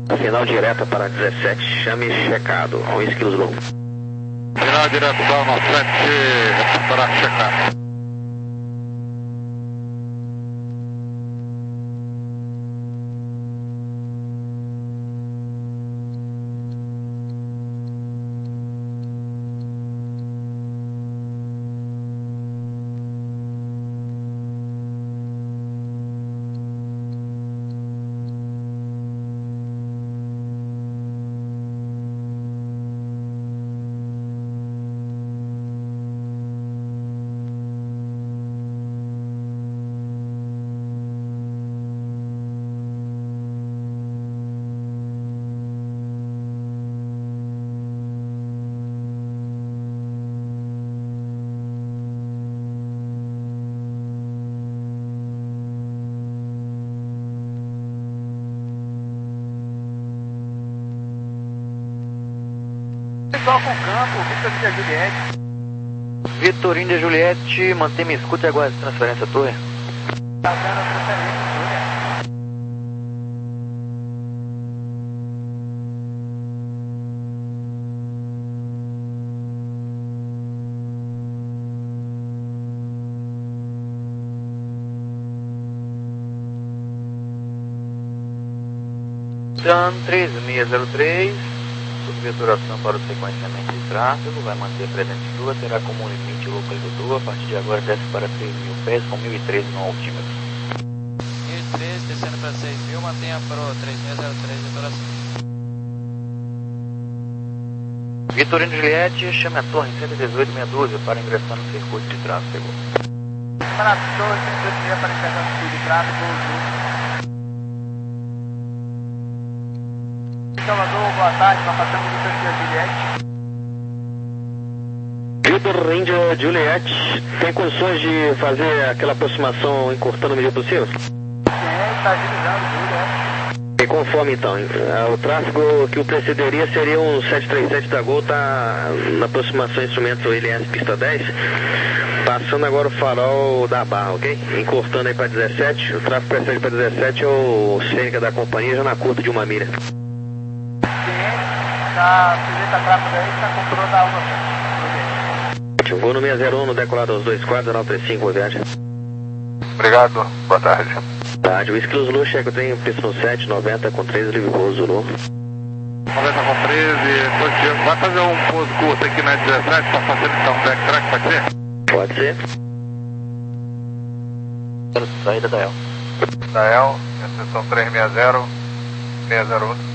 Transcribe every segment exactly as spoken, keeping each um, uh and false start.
Final direta para dezessete, chame checado, um quilos longo. Final direção no sete, para checado. Toca o campo, Vitorino de Juliette. Vitorino de Juliette, mantém-me escuta e aguarde transferência torre. Tá dando a transferência, Júlia. Dan três seis zero três. Viaturação para o sequenciamento de tráfego, vai manter presente sua, terá como limite o localizador, a partir de agora desce para três mil pés com mil e treze no altímetro. mil e treze, descendo para seis mil, mantenha para o três seis zero três de viaturação. Vitorino Juliette, chame a torre cento e dezoito meia dúzia para ingressar no circuito de tráfego. Para a torre cento e dezoito meia para ingressar no circuito de tráfego. Salvador, boa tarde, nós passamos do Vitorino de Juliette. Vitorino de Juliette, tem condições de fazer aquela aproximação encurtando o medida possível? Sim, está agilizando tudo, é. E conforme então, o tráfego que o precederia seria um sete três sete da Gol, tá na aproximação instrumento L S pista dez, passando agora o farol da Barra, ok? Encurtando aí para dezessete, o tráfego precede para dezessete é o Sêneca da companhia já na curta de uma milha. Está sujeito a tráfego aí, está com o controle da uma. Vou no seis zero um, no decolado aos dois quadros, nove três cinco, boa viagem. Obrigado, boa tarde. Tarde, o Zulu Zulu, chega, eu tenho Piston sete, noventa com treze, livre voo Zulu. noventa com treze, positivo. Vai fazer um pouso curto aqui na dezessete para facilitar um backtrack, pode ser? Pode ser. Saída da El. Da El, exceção três seis zero, seis zero um.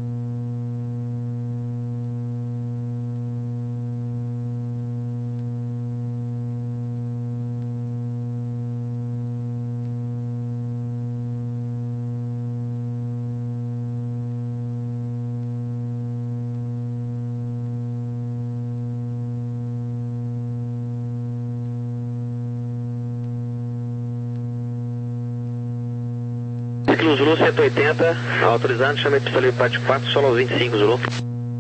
Zulu cento e oitenta, autorizado, chama a pista livre parte quatro, solo aos vinte e cinco, Zulu.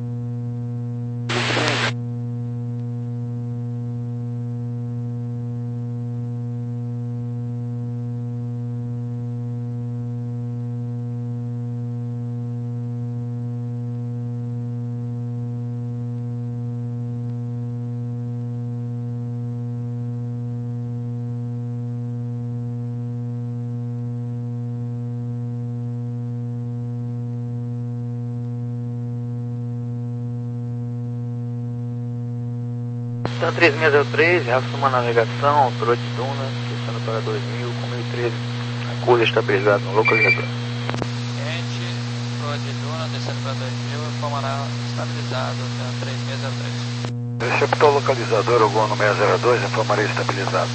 Então três seis zero três, reação navegação, altura de duna, descendo para dois mil, com mil e treze, a curva estabilizada no localizador. Gente, altura de duna, descendo para dois mil, informará estabilizado até três seis zero três. Receptor localizador, o gol no seis zero dois, informarei estabilizado.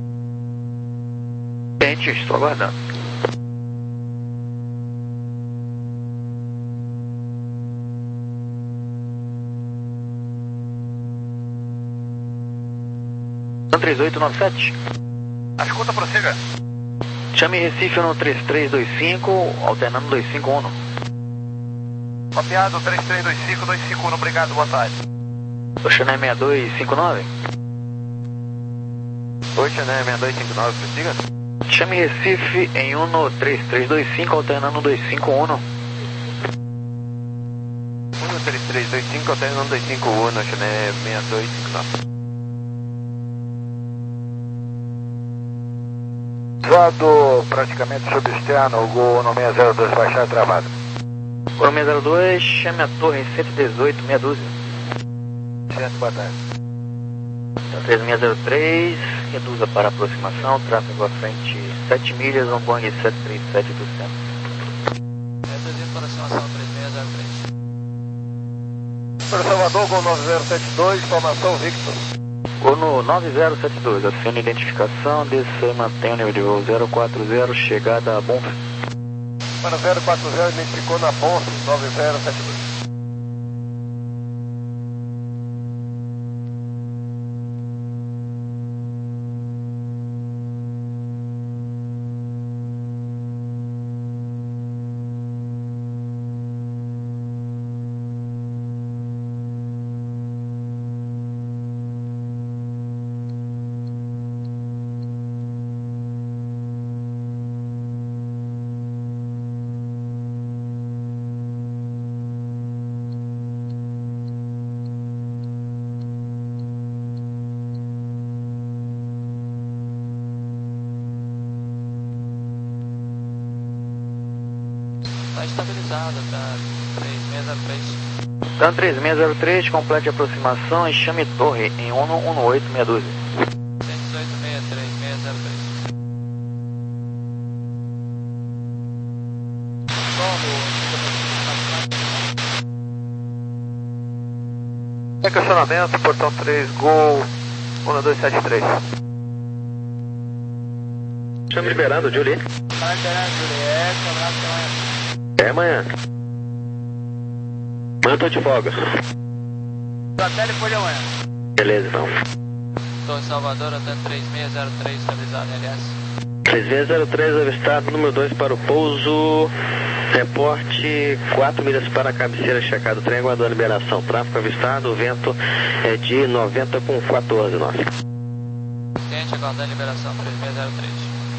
Gente, estou aguardando. três oito nove sete. A escuta prossiga. Chame Recife no três três dois cinco, alternando dois cinco um. Copiado três três dois cinco, dois cinco um, obrigado, boa tarde. Oxané seis dois cinco nove. Oxané seis dois cinco nove, prossiga. Chame Recife em um no três três dois cinco, alternando dois cinco um. cinco, alterno dois cinco um, Chile seis dois cinco nove. Usado praticamente subexterno, o Gol no seis zero dois baixar travado. Gol seis zero dois, chame a torre cento e dezoito, meia dúzia. Certo, boa tarde. três seis zero três, reduza para aproximação, tráfego à frente sete milhas, um Boeing sete três sete do centro. Reduzindo para aproximação três seis zero três. Para Salvador, Gol nove zero sete dois, formação Victor. Gol no nove zero sete dois, assina a identificação, desça e mantém o nível de voo zero quatro zero, chegada a Bonfim. Para zero quatro zero, identificou na Bonfim nove zero sete dois. Está estabilizado, tá três seis zero três. TAM três seis zero três, complete a aproximação e chame torre em um um oito, meia dúzia. cento e dezoito, seis três seis zero três. Requestionamento, portão três, Gol um dois sete três. Chama liberando, Julie. Tá liberando, Juliette, abraço até amanhã. É amanhã. Amanhã eu tô de folga. Até depois de amanhã. Beleza, então. Torre Salvador, até três seis zero três, estabilizado em L S. três seis zero três, avistado, número dois para o pouso. Reporte quatro milhas para a cabeceira, checado, trem aguardando a liberação. Tráfego avistado, o vento é de noventa com quatorze, nossa. Cliente aguardando a liberação, três seis zero três.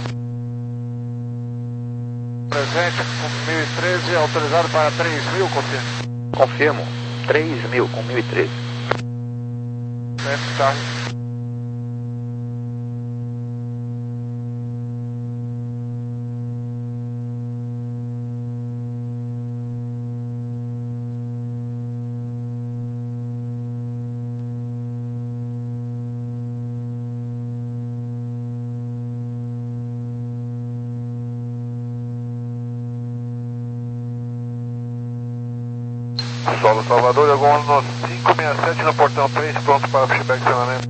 Presente com mil e treze, autorizado para três mil, confirmo. Confirmo, três mil com mil e treze. Presente, tá. Solo Salvador, Diagonal no cinco seis sete no portão três, pronto para pushback de acionamento.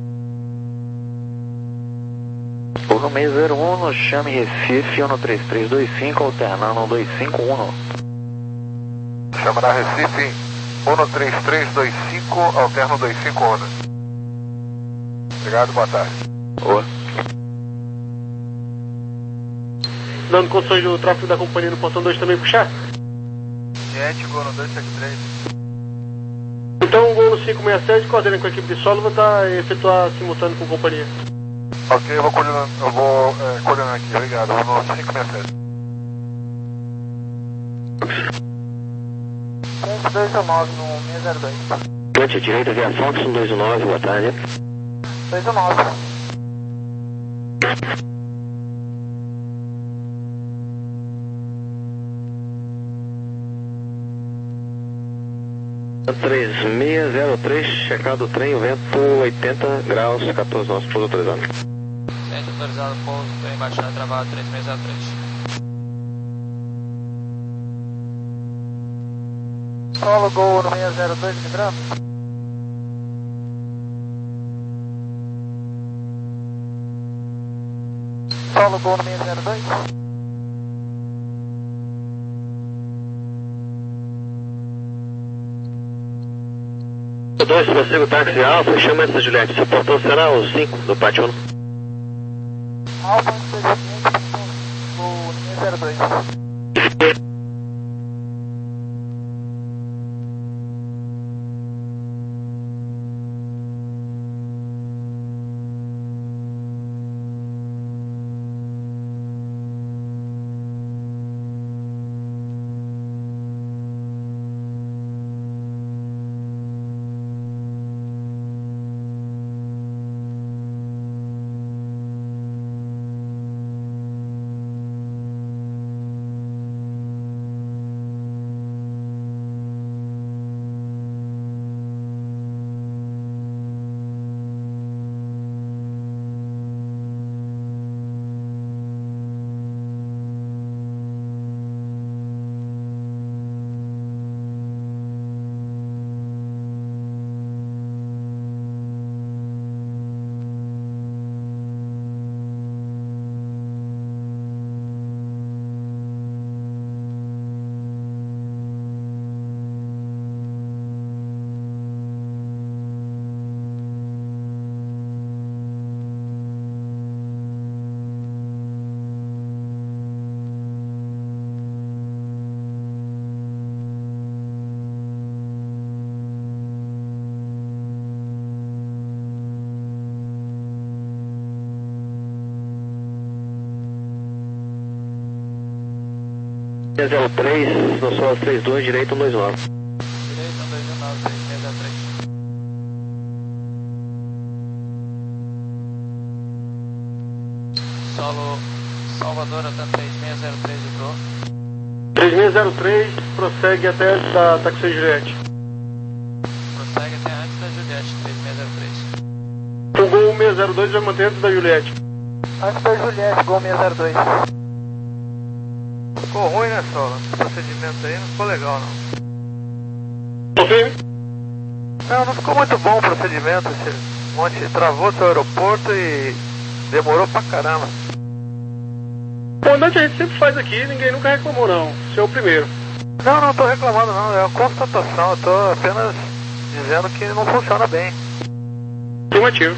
Gol no seis zero um, no chame Recife, um três três dois cinco, alternando dois cinco um. Chamará Recife, um três três dois cinco, alterno dois cinco um. Obrigado, boa tarde. Boa. Dando condições do tráfego da companhia no portão dois também puxar? Jet, Gol no dois sete três. Então o Gol no cinco seis sete, coordenando com a equipe de solo, vou estar efetuar simultâneo com a companhia. Ok, eu vou coordenar, eu vou é, coordenar aqui, obrigado. Vou no cinco seis sete. cento e dois nove no seis zero dois. Ponte direita via Fox, um dois nove, boa tarde. dois nove. três seis zero três, checado o trem, vento oitenta graus, quatorze nós, pouso autorizado. Cliente autorizado, pouso, trem baixando, travado, três seis zero três. Solo Gol no seis zero dois, livrando. Solo Gol no seis zero dois. dois, prossigo táxi Alfa, chama essa Juliette, seu portão será o cinco do pátio um. Alfa, Gol no seis zero dois. zero três, no solo trinta e dois, direito um dois nove. Direito um dois nove, três seis zero três. Solo Salvador, até três seis zero três de Pro. três seis zero três, prossegue até a Taxi Juliette. Prossegue até antes da Juliette, três seis zero três. O Gol seis zero dois vai manter antes da Juliette. Antes da Juliette, Gol seis zero dois. Ficou ruim, né, Sola? Esse procedimento aí não ficou legal, não. Confirme? Não, não ficou muito bom o procedimento. Esse monte travou seu aeroporto e demorou pra caramba. Comandante, a gente sempre faz aqui, ninguém nunca reclamou não. Você é o primeiro. Não, não tô reclamando não, é uma constatação. Eu tô apenas dizendo que não funciona bem. Afirmativo.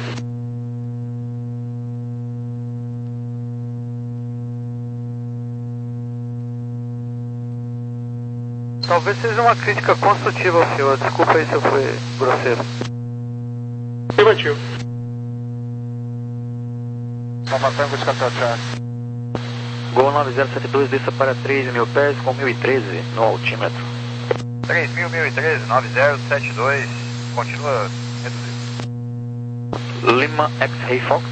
Talvez seja uma crítica construtiva ao senhor. Desculpa aí se eu fui grosseiro. Afirmativo. Toma Tango de Capital Charlie. Gol nove zero sete dois, desça para três mil pés com mil e treze no altímetro. três mil, mil e treze, nove zero sete dois, continua reduzido. Lima X Ray Fox.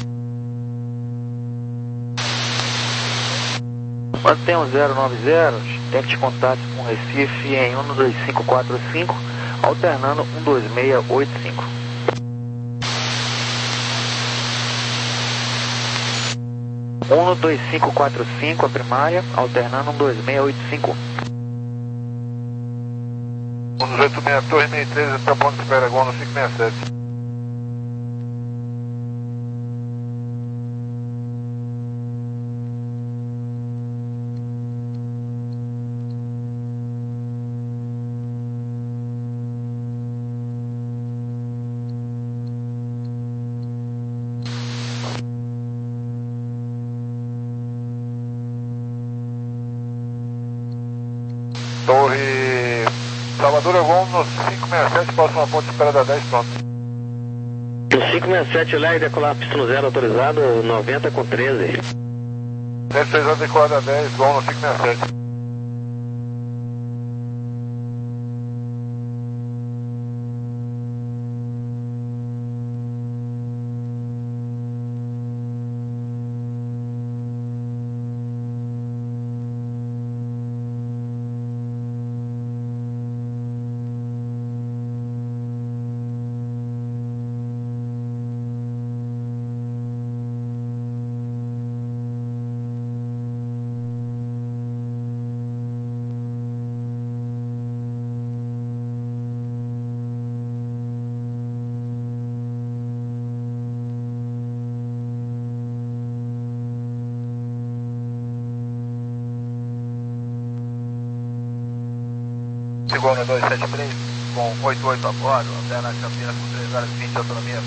Mantém um zero nove zero, tente contato com Recife em um dois cinco quatro cinco, alternando um dois seis oito cinco. um dois cinco quatro cinco, a primária, alternando um dois seis oito cinco. um dois oito seis, Torre seis três, está ponto de espera, Gol no cinco seis sete. Torre Salvador Gol no cinco seis sete, próxima ponte de espera da dez, pronto. O cinco seis sete lá e decolar pista no zero autorizado, noventa com treze. dez seis anos decolar da dez, Gol no cinco seis sete. Gol no dois sete três, com oito oito a bordo, alterna Campinas com três horas e vinte de autonomia.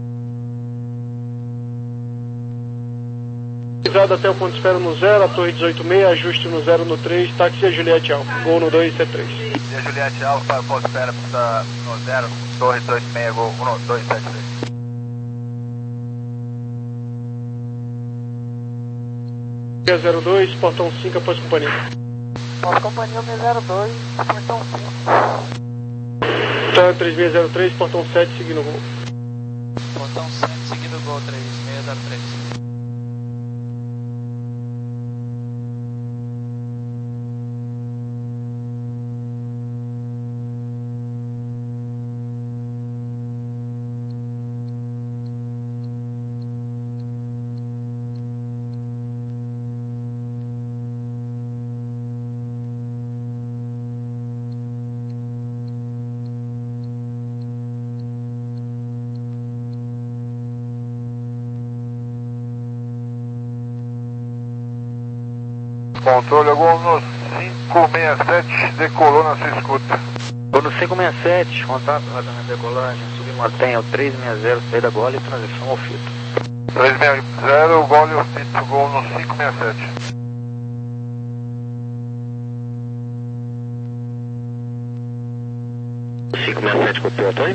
Pisado até o ponto de espera no zero, a Torre dezoito seis, ajuste no zero no três, táxi a Juliette Alfa. Gol no dois sete três. E a Juliette Alfa, ponto de espera pista no zero, Torre dezoito seis, Gol um dois sete três. zero dois, portão cinco, após companhia. Nossa companhia seis zero dois, portão cinco. Tá, três seis zero três, portão sete, seguindo o Gol. Portão sete, seguindo o Gol três seis zero três. Controle Gol no cinco seis sete, decolou na sua escuta. Gol no cinco seis sete, contato, radar de decolagem, submantenha o três seis zero, saída gola e transição ao fito. três seis zero, Gol e o fito, Gol no cinco seis sete. cinco seis sete com o pelotão.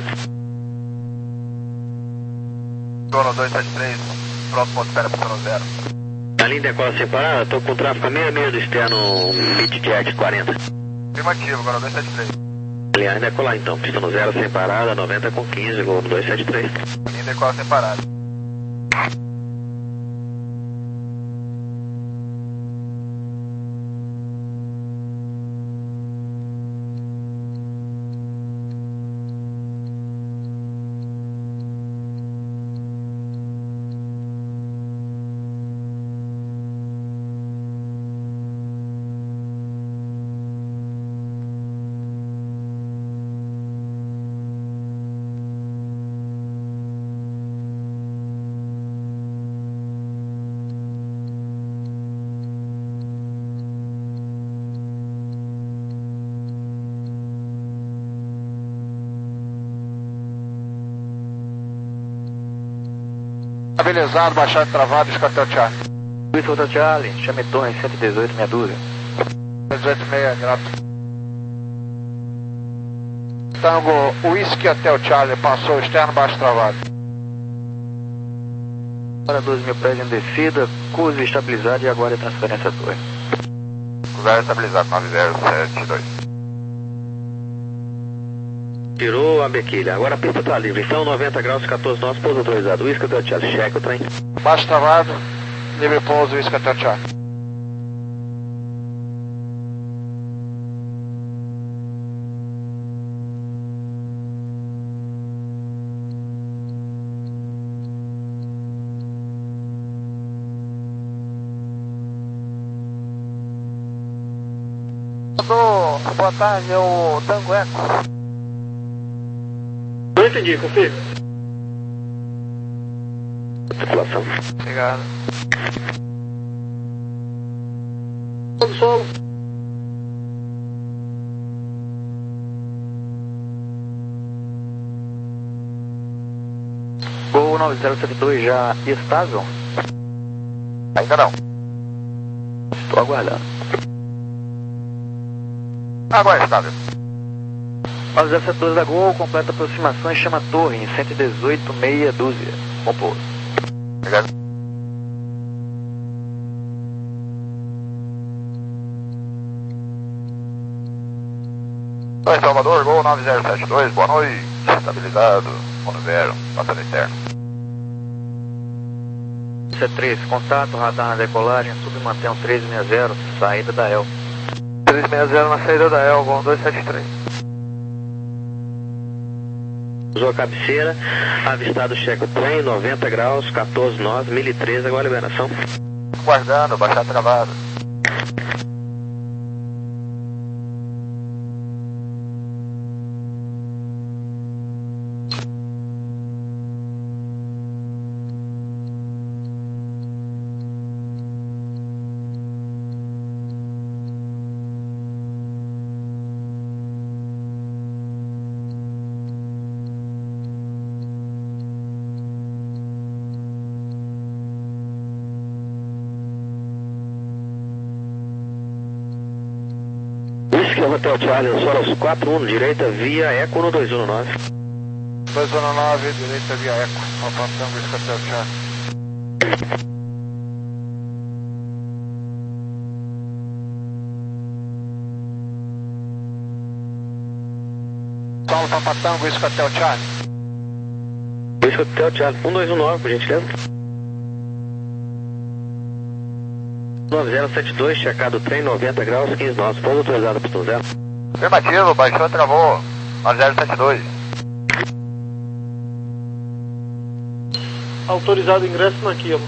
Gol no dois sete três, pronto, ponto de espera pista no zero. A linha decola sem parada, tô com o tráfego a meia meia do externo BitJet quarenta. Afirmativo, agora dois sete três. Linha decolar então, pista no zero sem parada, noventa com quinze, gol dois sete três. Linha decola sem parada. Estabilizado, baixado travado, escatel Charlie. Luiz Hotel Charlie, chame torre cento e dezoito, meia dúzia. dezoito meia, grato. Tango, Whisky Hotel Charlie, passou externo, baixo travado. Para doze mil pés em descida, curso estabilizado e agora é transferência torre. Zero estabilizado, nove zero sete dois. Tirou a bequilha, agora a pista tá livre, então noventa graus, quatorze nós, pouso autorizado. Whisky Hotel Charlie, cheque o trem. Baixo travado, livre pouso, Whisky Hotel Charlie. Boa tarde, é o Tango Eco. Não entendi, confirma. Circulação. Obrigado. Solo, solo. Gol nove zero sete dois já estável? Ainda não. Estou aguardando. Agora estável. nove zero sete dois da Gol, completa aproximação e chama a torre em cento e dezoito, meia dúzia. Bom pouso. Obrigado. Oi, Salvador, Gol nove zero sete dois, boa noite. Estabilizado, Mono Zero, passando interno. C três, contato, radar na decolagem, submantém um treze sessenta, saída da El. treze sessenta na saída da El, Gol dois sete três. Usou a cabeceira, avistado cheque plane, noventa graus, quatorze nós, mil e treze, agora a liberação. Guardando, baixar travado. Hotel Charlie, Soros quatro um, direita via Eco no dois um nove. dois um nove, direita via Eco, Papa Tango, Hotel Charlie. Paulo, Papa Tango, Hotel Charlie. Hotel Charlie, um dois um nove, por gentileza. nove zero sete dois, checado trem, noventa graus, quinze nós, pouso autorizado, pistão zero. Afirmativo, baixou, travou, nove zero sete dois. Autorizado o ingresso na Kilo.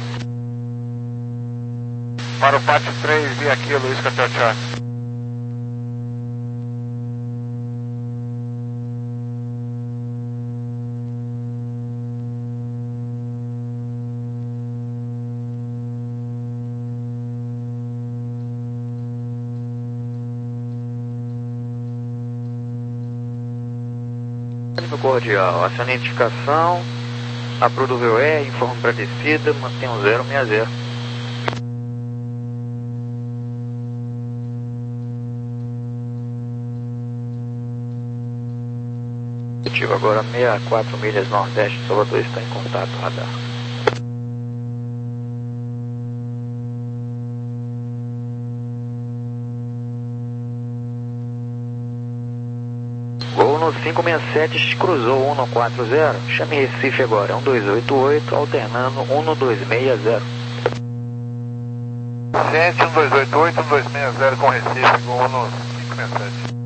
Para o pátio três, via Kilo, Whisky Hotel Charlie. Cordial, aciona a identificação, aprova o V O E, informa para descida, mantém um zero seis zero. Ativo agora sessenta e quatro milhas nordeste, Salvador está em contato, radar. Uno cinco seis sete cruzou Uno quatro zero. Chame Recife agora, um dois oito oito, alternando Uno dois seis zero. Gente, um dois oito oito, um dois seis zero com Recife, com Uno cinco seis sete.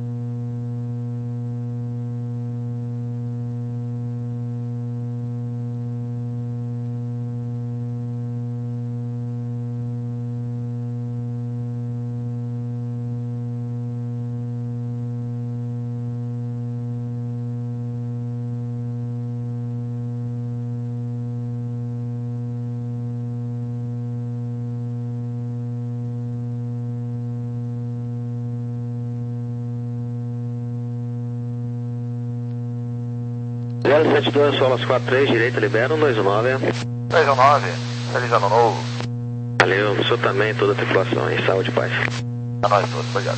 zero sete dois, Solas quatro três, direita, libera, um dois nove. três um nove, feliz ano novo. Valeu, o senhor também, toda a tripulação aí, saúde e paz. A nós todos, obrigado.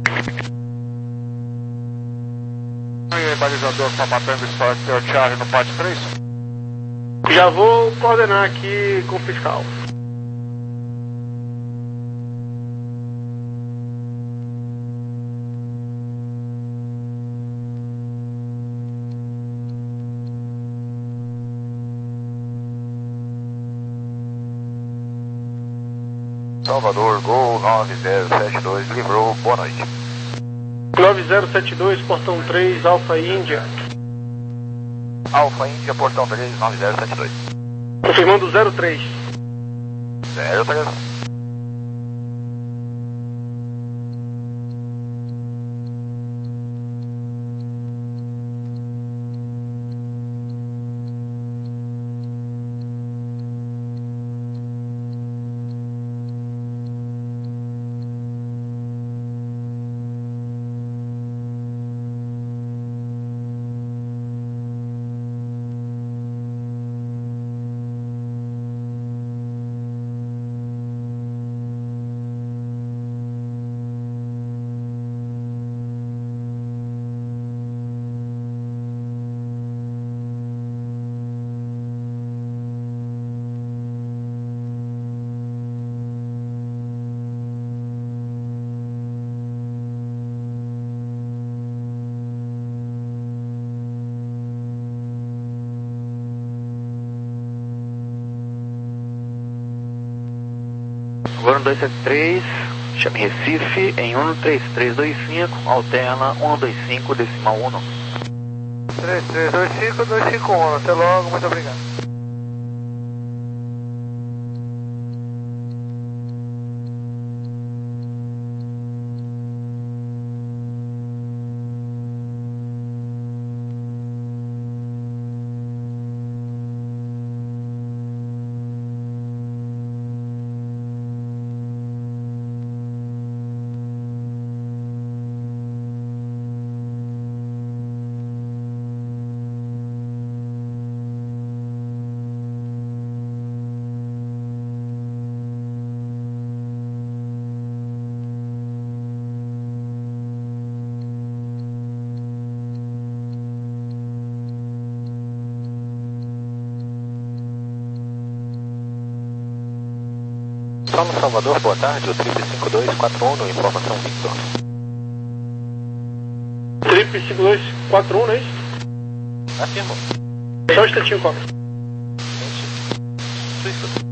E aí, balizador, tá matando o estoque do Charlie no pátio três? Já vou coordenar aqui com o fiscal. Salvador, Gol nove zero sete dois, livrou, boa noite. nove zero sete dois, portão três, Alfa Índia. Alfa Índia, portão três, nove zero sete dois. Confirmando zero três. zero três. Agora um dois sete três, chame Recife em um três três dois cinco, alterna um dois cinco decimal um. três três dois cinco, dois cinco um, até logo, muito obrigado. Solo Salvador, boa tarde, o Trip cinco dois quatro um, no informação Victor. Trip cinco dois quatro um, não é isso? Afirmo. Só um instantinho, Copa. Isso.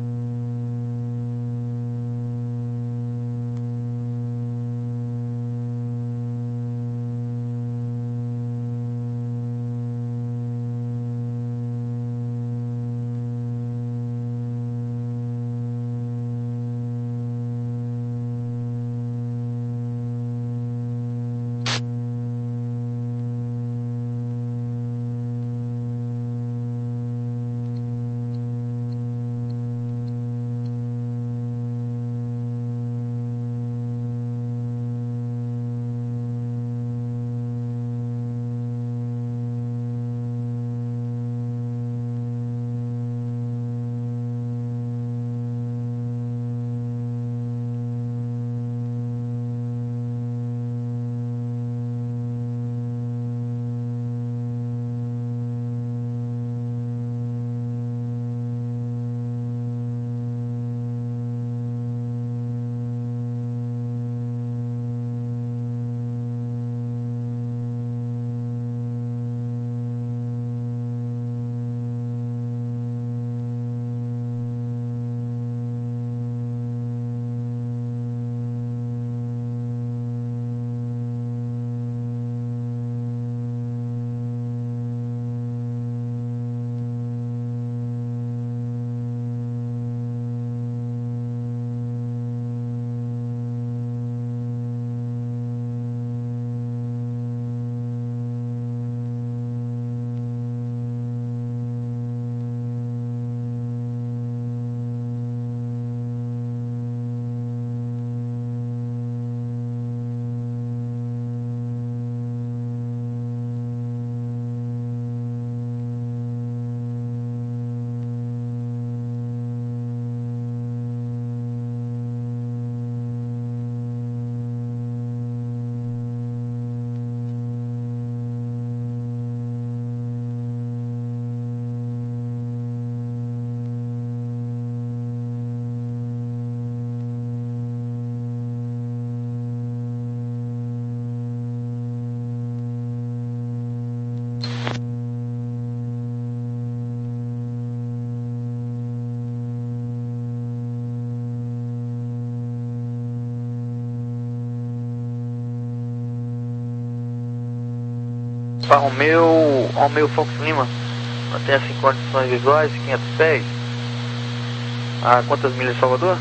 Para Romeu, Romeu Fox Lima, mantenha-se em condições visuais, quinhentos pés. A quantas milhas de Salvador?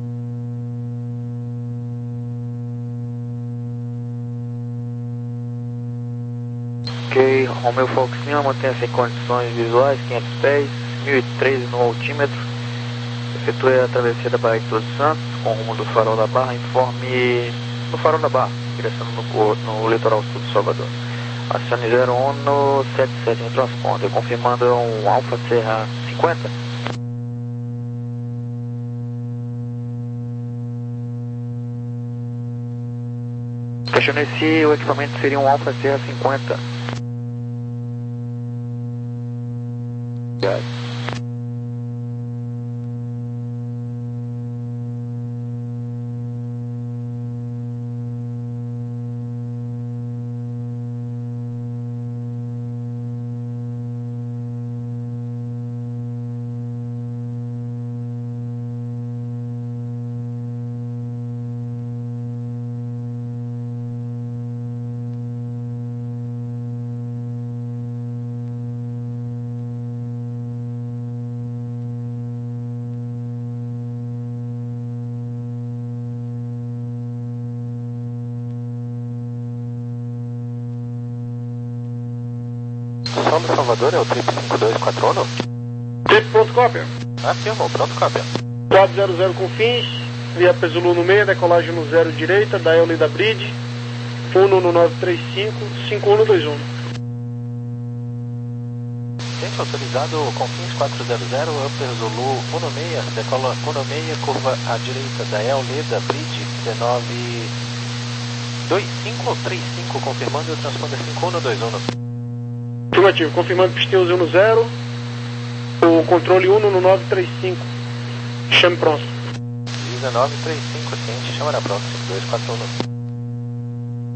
Ok, Romeu Fox Lima, mantenha-se em condições visuais, quinhentos pés, mil e treze no altímetro. Efetue a travessia da Baía de Todos Santos, com rumo do Farol da Barra, informe no Farol da Barra, direção no, no litoral sul de Salvador. Acione zero um no setenta e sete no transponder, confirmando um Alfa Serra cinquenta. Questionei se o equipamento seria um Alfa Serra cinquenta. Obrigado. Solo Salvador é o trip cinco dois quatro um? Trip pronto, cópia. Afirmou, pronto, cópia. quatro zero zero com fins, via Pesulu no meio, decolagem no zero direita, da Euli da Bridge, Uno no nove três cinco, cinco um dois um. Gente, autorizado com fins quatro zero zero, Upper Zulu Uno seis, decola Uno seis, curva à direita da Euli da Bridge, dezenove dois cinco três cinco, confirmando o transponder cinco um dois um. Afirmativo, confirmando pisteus Uno zero, o controle Uno no nove três cinco. Chame próximo. dezenove três cinco, ciente, chama na próxima, dois quatro um.